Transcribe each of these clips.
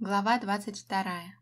Глава 22.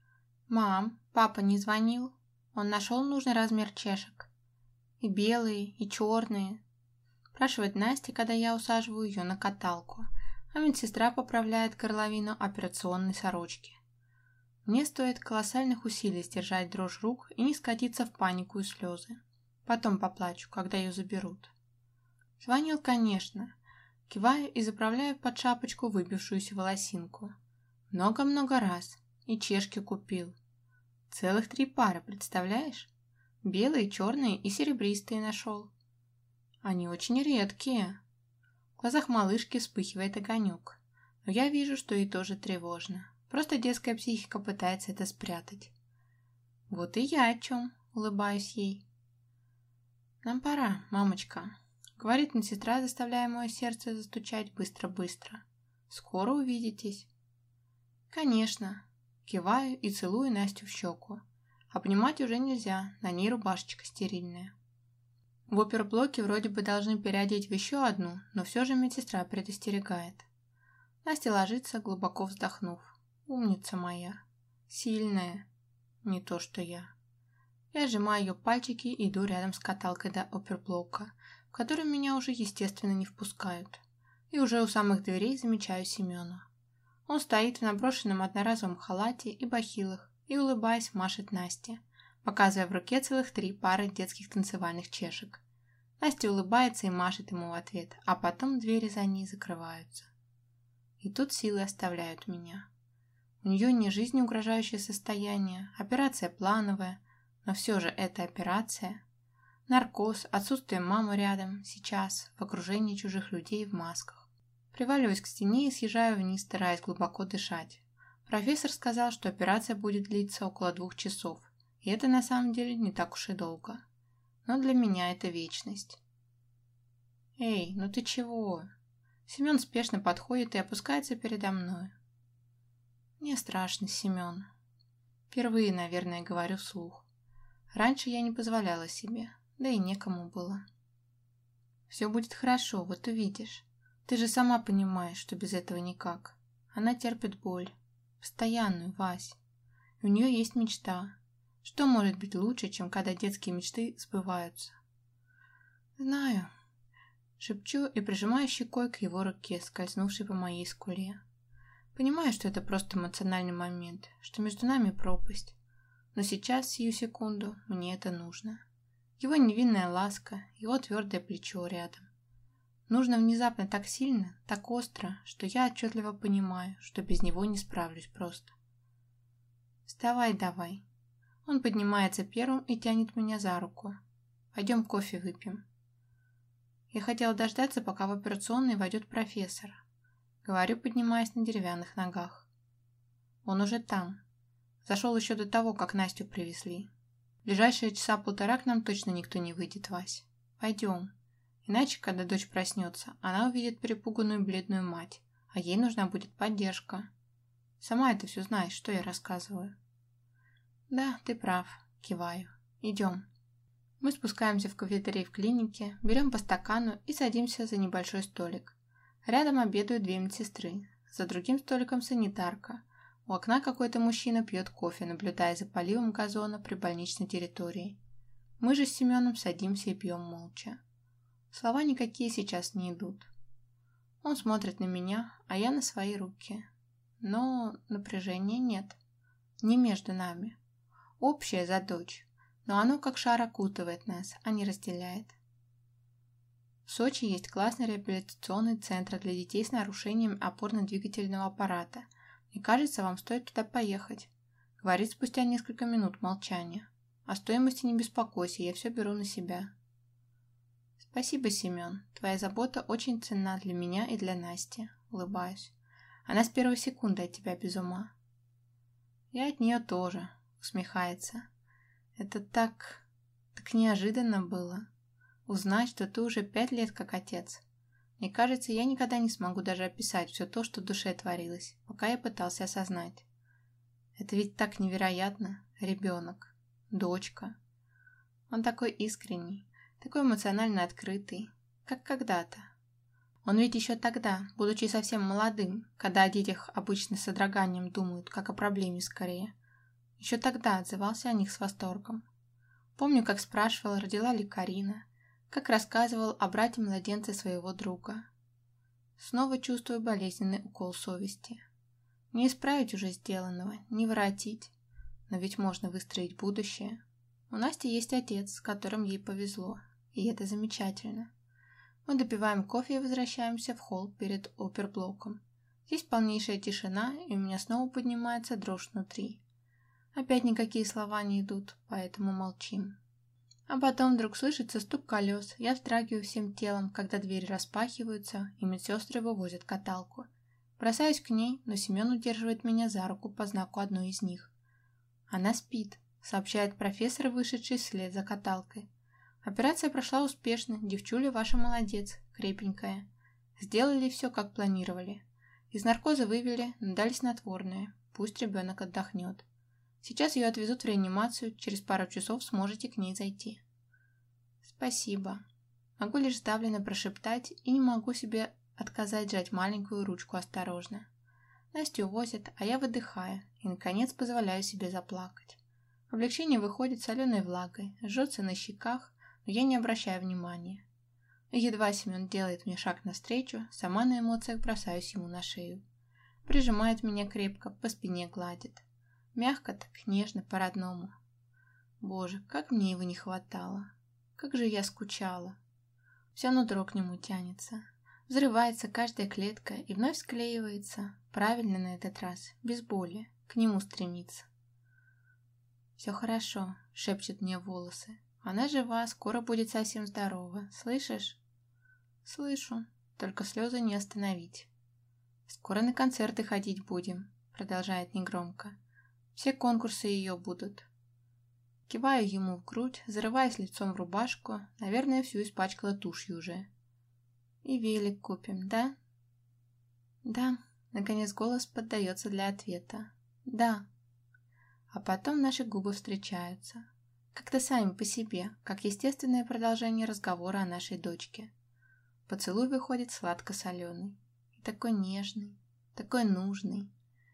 «Мам, папа не звонил? Он нашел нужный размер чешек? И белые, и черные?» Спрашивает Настя, когда я усаживаю ее на каталку, а медсестра поправляет горловину операционной сорочки. Мне стоит колоссальных усилий сдержать дрожь рук и не скатиться в панику и слезы. Потом поплачу, когда ее заберут. Звонил, конечно. Киваю и заправляю под шапочку выбившуюся волосинку. Много-много раз. И чешки купил. Целых 3 пары, представляешь? Белые, черные и серебристые нашел. Они очень редкие. В глазах малышки вспыхивает огонек. Но я вижу, что ей тоже тревожно. Просто детская психика пытается это спрятать. Вот и я о чем, улыбаюсь ей. «Нам пора, мамочка», — говорит медсестра, заставляя мое сердце застучать быстро-быстро. «Скоро увидитесь». «Конечно», — киваю и целую Настю в щеку. Обнимать уже нельзя, на ней рубашечка стерильная. В оперблоке вроде бы должны переодеть в еще одну, но все же медсестра предостерегает. Настя ложится, глубоко вздохнув. Умница моя. Сильная. Не то что я. Я сжимаю ее пальчики и иду рядом с каталкой до оперблока, в который меня уже, естественно, не впускают. И уже у самых дверей замечаю Семена. Он стоит в наброшенном одноразовом халате и бахилах и, улыбаясь, машет Насте, показывая в руке целых 3 пары детских танцевальных чешек. Настя улыбается и машет ему в ответ, а потом двери за ней закрываются. И тут силы оставляют меня. У нее не жизни угрожающее состояние, операция плановая, но все же это операция. Наркоз, отсутствие мамы рядом, сейчас, в окружении чужих людей в масках. Приваливаюсь к стене и съезжаю вниз, стараясь глубоко дышать. Профессор сказал, что операция будет длиться около 2 часов, и это на самом деле не так уж и долго. Но для меня это вечность. «Эй, ну ты чего?» Семен спешно подходит и опускается передо мной. «Мне страшно, Семен». Впервые, наверное, говорю вслух. Раньше я не позволяла себе, да и некому было. «Все будет хорошо, вот увидишь. Ты же сама понимаешь, что без этого никак. Она терпит боль. Постоянную, Вась. И у нее есть мечта. Что может быть лучше, чем когда детские мечты сбываются?» «Знаю», — шепчу и прижимаю щекой к его руке, скользнувшей по моей скуле. Понимаю, что это просто эмоциональный момент, что между нами пропасть. Но сейчас, сию секунду, мне это нужно. Его невинная ласка, его твердое плечо рядом. Нужно внезапно так сильно, так остро, что я отчетливо понимаю, что без него не справлюсь просто. «Вставай давай». Он поднимается первым и тянет меня за руку. «Пойдем кофе выпьем». Я хотела дождаться, пока в операционной войдет профессор. Говорю, поднимаясь на деревянных ногах. Он уже там. Зашел еще до того, как Настю привезли. В ближайшие часа полтора к нам точно никто не выйдет, Вась. Пойдем. Иначе, когда дочь проснется, она увидит перепуганную бледную мать, а ей нужна будет поддержка. Сама это все знаешь, что я рассказываю. Да, ты прав, киваю. Идем. Мы спускаемся в кафетерий в клинике, берем по стакану и садимся за небольшой столик. Рядом обедают 2 медсестры, за другим столиком санитарка. У окна какой-то мужчина пьет кофе, наблюдая за поливом газона при больничной территории. Мы же с Семеном садимся и пьем молча. Слова никакие сейчас не идут. Он смотрит на меня, а я на свои руки. Но напряжения нет. Не между нами. Общее за дочь, но оно как шар окутывает нас, а не разделяет. В Сочи есть классный реабилитационный центр для детей с нарушением опорно-двигательного аппарата. Мне кажется, вам стоит туда поехать. Говорит спустя несколько минут молчания. О стоимости не беспокойся, я все беру на себя. Спасибо, Семен. Твоя забота очень ценна для меня и для Насти. Улыбаюсь. Она с первой секунды от тебя без ума. Я от нее тоже. Усмехается. Это так неожиданно было. Узнать, что ты уже 5 лет как отец. Мне кажется, я никогда не смогу даже описать все то, что в душе творилось, пока я пытался осознать. Это ведь так невероятно. Ребенок. Дочка. Он такой искренний, такой эмоционально открытый, как когда-то. Он ведь еще тогда, будучи совсем молодым, когда о детях обычно с содроганием думают, как о проблеме скорее, еще тогда отзывался о них с восторгом. Помню, как спрашивал, родила ли Карина, как рассказывал о брате-младенце своего друга. Снова чувствую болезненный укол совести. Не исправить уже сделанного, не воротить, но ведь можно выстроить будущее. У Насти есть отец, с которым ей повезло, и это замечательно. Мы допиваем кофе и возвращаемся в холл перед оперблоком. Здесь полнейшая тишина, и у меня снова поднимается дрожь внутри. Опять никакие слова не идут, поэтому молчим. А потом вдруг слышится стук колес, я вздрагиваю всем телом, когда двери распахиваются, и медсестры вывозят каталку. Бросаюсь к ней, но Семен удерживает меня за руку по знаку одной из них. «Она спит», — сообщает профессор, вышедший вслед за каталкой. «Операция прошла успешно, девчуля ваша молодец, крепенькая. Сделали все, как планировали. Из наркоза вывели, но дали снотворное. Пусть ребенок отдохнет. Сейчас ее отвезут в реанимацию, через пару часов сможете к ней зайти». «Спасибо». Могу лишь сдавленно прошептать и не могу себе отказать сжать маленькую ручку осторожно. Настю увозят, а я выдыхаю и, наконец, позволяю себе заплакать. Облегчение выходит соленой влагой, жжется на щеках, но я не обращаю внимания. Едва Семен делает мне шаг навстречу, сама на эмоциях бросаюсь ему на шею. Прижимает меня крепко, по спине гладит. Мягко так, нежно, по-родному. Боже, как мне его не хватало. Как же я скучала. Все нутро к нему тянется. Взрывается каждая клетка и вновь склеивается. Правильно на этот раз, без боли. К нему стремится. «Все хорошо», — шепчет мне в волосы. «Она жива, скоро будет совсем здорова. Слышишь?» «Слышу. Только слезы не остановить». «Скоро на концерты ходить будем», — продолжает негромко. «Все конкурсы ее будут». Киваю ему в грудь, зарываясь лицом в рубашку, наверное, всю испачкала тушью уже. «И велик купим, да?» «Да», — наконец голос поддается для ответа. «Да». А потом наши губы встречаются. Как-то сами по себе, как естественное продолжение разговора о нашей дочке. Поцелуй выходит сладко-соленый. И такой нежный, такой нужный.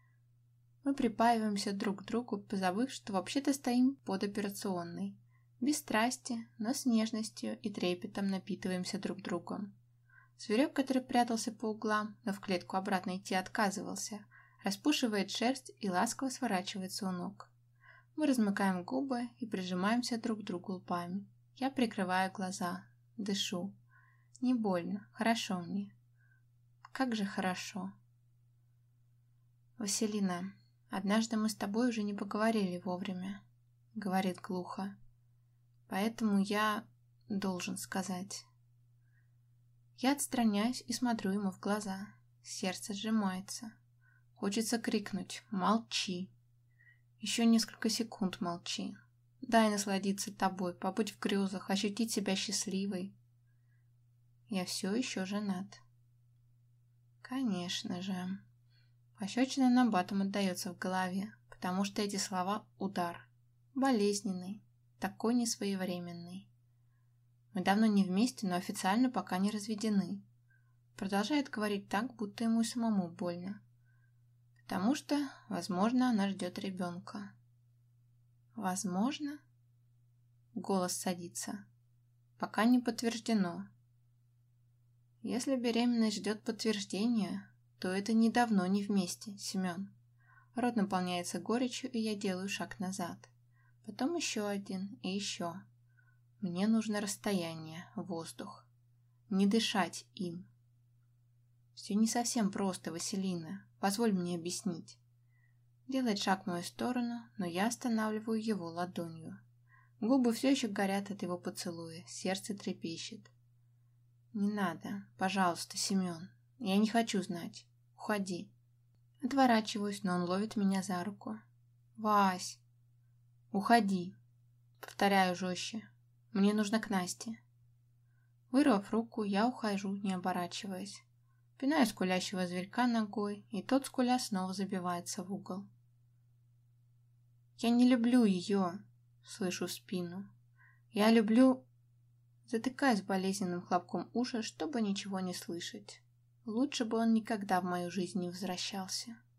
Мы припаиваемся друг к другу, позабыв, что вообще-то стоим под операционной. Без страсти, но с нежностью и трепетом напитываемся друг другом. Зверек, который прятался по углам, но в клетку обратно идти отказывался, распушивает шерсть и ласково сворачивается у ног. Мы размыкаем губы и прижимаемся друг к другу лбами. Я прикрываю глаза, дышу. Не больно, хорошо мне. Как же хорошо. «Василина, однажды мы с тобой уже не поговорили вовремя», — говорит глухо. «Поэтому я должен сказать». Я отстраняюсь и смотрю ему в глаза. Сердце сжимается. Хочется крикнуть «Молчи!». Еще несколько секунд молчи. Дай насладиться тобой, побыть в грезах, ощутить себя счастливой. Я все еще женат. Конечно же. Пощечина набатом отдается в голове, потому что эти слова — удар. Болезненный, такой несвоевременный. Мы давно не вместе, но официально пока не разведены. Продолжает говорить так, будто ему и самому больно. Потому что, возможно, она ждет ребенка. Возможно? Голос садится. Пока не подтверждено. Если беременность ждет подтверждения, то это ни давно, ни вместе, Семен. Рот наполняется горечью, и я делаю шаг назад. Потом еще один и еще. Мне нужно расстояние, воздух. Не дышать им. Все не совсем просто, Василина. Позволь мне объяснить. Делает шаг в мою сторону, но я останавливаю его ладонью. Губы все еще горят от его поцелуя, сердце трепещет. Не надо, пожалуйста, Семен. Я не хочу знать. Уходи. Отворачиваюсь, но он ловит меня за руку. Вась! Уходи. Повторяю жестче. Мне нужно к Насте. Вырвав руку, я ухожу, не оборачиваясь. Пинаю скулящего зверька ногой, и тот, скуля, снова забивается в угол. «Я не люблю ее!» — слышу в спину. «Я люблю...» Затыкаюсь болезненным хлопком уши, чтобы ничего не слышать. Лучше бы он никогда в мою жизнь не возвращался.